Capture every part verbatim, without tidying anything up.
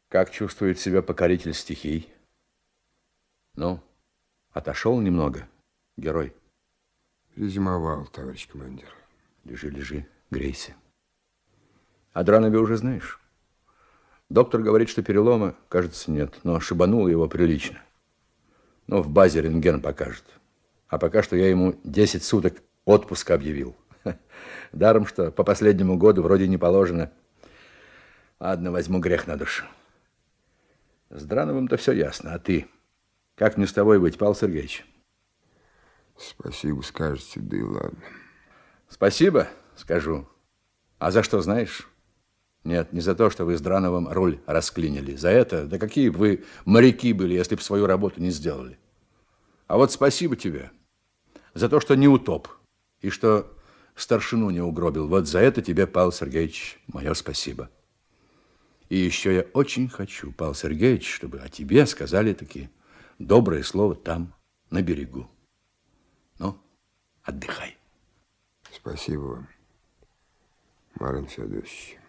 Как чувствует себя покоритель стихий? Ну, отошел немного, герой? Резюмовал, товарищ командир. Лежи, лежи, грейся. О Дранове уже знаешь? Доктор говорит, что перелома, кажется, нет, но шибануло его прилично. Ну, в базе рентген покажет. А пока что я ему десять суток отпуска объявил. Даром, что по последнему году вроде не положено. Ладно, возьму грех на душу. С Драновым-то все ясно, а ты? Как мне с тобой быть, Павел Сергеевич? Спасибо скажете, да и ладно. Спасибо, скажу. А за что, знаешь? Нет, не за то, что вы с Драновым руль расклинили. За это, да какие бы вы моряки были, если бы свою работу не сделали. А вот спасибо тебе за то, что не утоп, и что старшину не угробил. Вот за это тебе, Павел Сергеевич, мое спасибо. И еще я очень хочу, Павел Сергеевич, чтобы о тебе сказали такие добрые слова там, на берегу. Ну, отдыхай. Спасибо вам, Марин Федорович.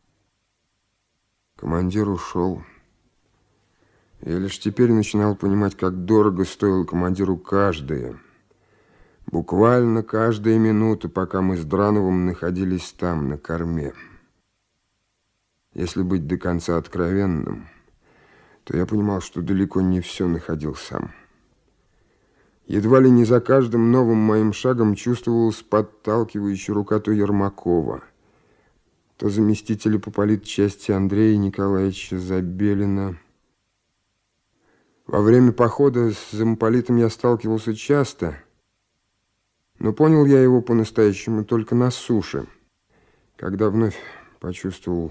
Командир ушел. Я лишь теперь начинал понимать, как дорого стоило командиру каждая, буквально каждая минута, пока мы с Драновым находились там, на корме. Если быть до конца откровенным, то я понимал, что далеко не все находил сам. Едва ли не за каждым новым моим шагом чувствовалась подталкивающая рука то Ермакова, то заместителя по политчасти Андрея Николаевича Забелина. Во время похода с замполитом я сталкивался часто, но понял я его по-настоящему только на суше, когда вновь почувствовал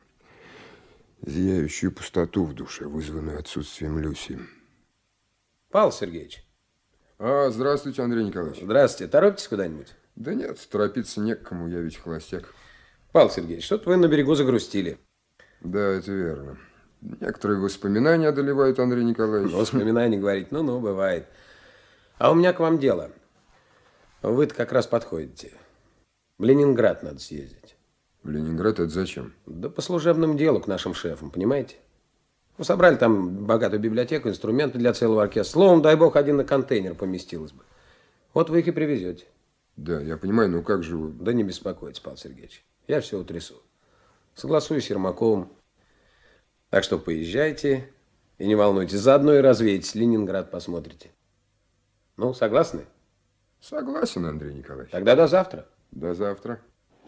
зияющую пустоту в душе, вызванную отсутствием Люси. Павел Сергеевич. А, здравствуйте, Андрей Николаевич. Здравствуйте. Торопитесь куда-нибудь? Да нет, торопиться не к кому, я ведь холостяк. Павел Сергеевич, что-то вы на берегу загрустили. Да, это верно. Некоторые воспоминания одолевают, Андрей Николаевич. Воспоминания, говорить, ну-ну, бывает. А у меня к вам дело. Вы-то как раз подходите. В Ленинград надо съездить. В Ленинград это зачем? Да по служебному делу к нашим шефам, понимаете? Ну, собрали там богатую библиотеку, инструменты для целого оркестра. Словом, дай бог, один на контейнер поместилось бы. Вот вы их и привезете. Да, я понимаю, но как же вы... Да не беспокойтесь, Павел Сергеевич. Я все утрясу. Согласуюсь с Ермаковым. Так что поезжайте и не волнуйтесь. Заодно и развеетесь. Ленинград посмотрите. Ну, согласны? Согласен, Андрей Николаевич. Тогда до завтра. До завтра.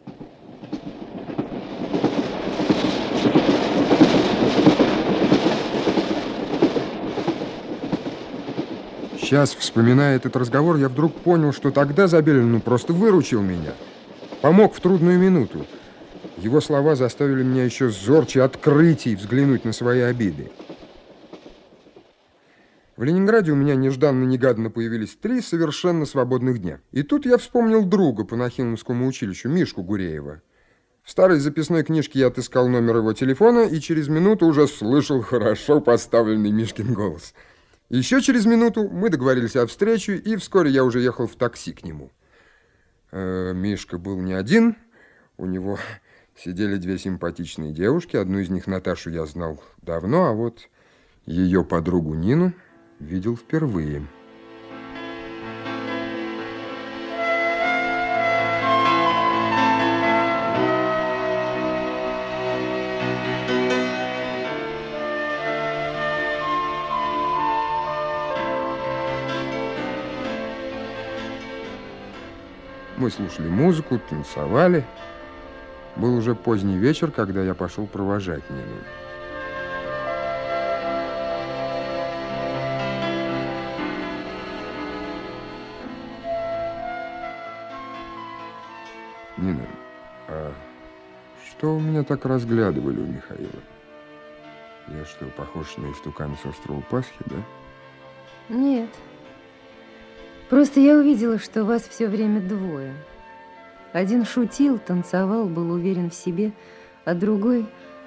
Сейчас, вспоминая этот разговор, я вдруг понял, что тогда Забелин ну, просто выручил меня. Помог в трудную минуту. Его слова заставили меня еще зорче открытий взглянуть на свои обиды. В Ленинграде у меня нежданно-негаданно появились три совершенно свободных дня. И тут я вспомнил друга по Нахимовскому училищу, Мишку Гуреева. В старой записной книжке я отыскал номер его телефона и через минуту уже слышал хорошо поставленный Мишкин голос. Еще через минуту мы договорились о встрече, и вскоре я уже ехал в такси к нему. Э, Мишка был не один, у него сидели две симпатичные девушки. Одну из них, Наташу, я знал давно, а вот ее подругу Нину видел впервые. Мы слушали музыку, танцевали. Был уже поздний вечер, когда я пошел провожать Нину. Нина, а что вы меня так разглядывали у Михаила? Я что, похож на истукана с острова Пасхи, да? Нет. Просто я увидела, что вас все время двое. Один шутил, танцевал, был уверен в себе, а другой...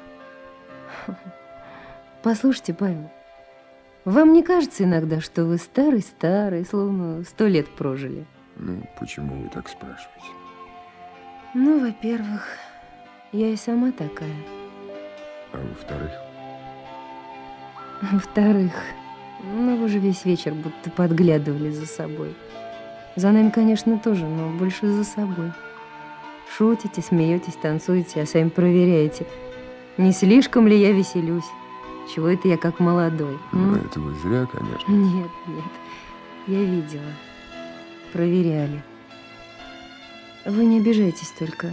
Послушайте, Павел, вам не кажется иногда, что вы старый-старый, словно сто лет прожили? Ну, почему вы так спрашиваете? Ну, во-первых, я и сама такая. А во-вторых? Во-вторых, ну вы же весь вечер будто подглядывали за собой. За нами, конечно, тоже, но больше за собой. Шутите, смеетесь, танцуете, а сами проверяете, не слишком ли я веселюсь. Чего это я как молодой? Ну, это вы зря, конечно. Нет, нет, я видела. Проверяли. Вы не обижайтесь только.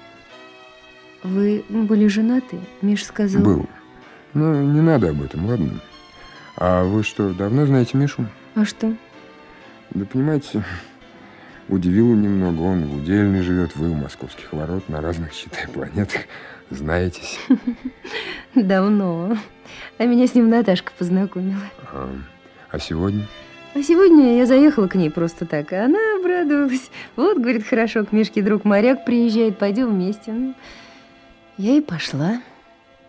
Вы были женаты? Миш сказал... Был. Ну, не надо об этом, ладно? А вы что, давно знаете Мишу? А что? Да понимаете, удивило немного. Он в Удельной живет, вы у московских ворот, на разных, считай, планетах. Знаетесь. Давно. А меня с ним Наташка познакомила. А, а сегодня? А сегодня я заехала к ней просто так, а она обрадовалась. Вот, говорит, хорошо, к Мишке друг моряк приезжает, пойдем вместе. Ну, я и пошла.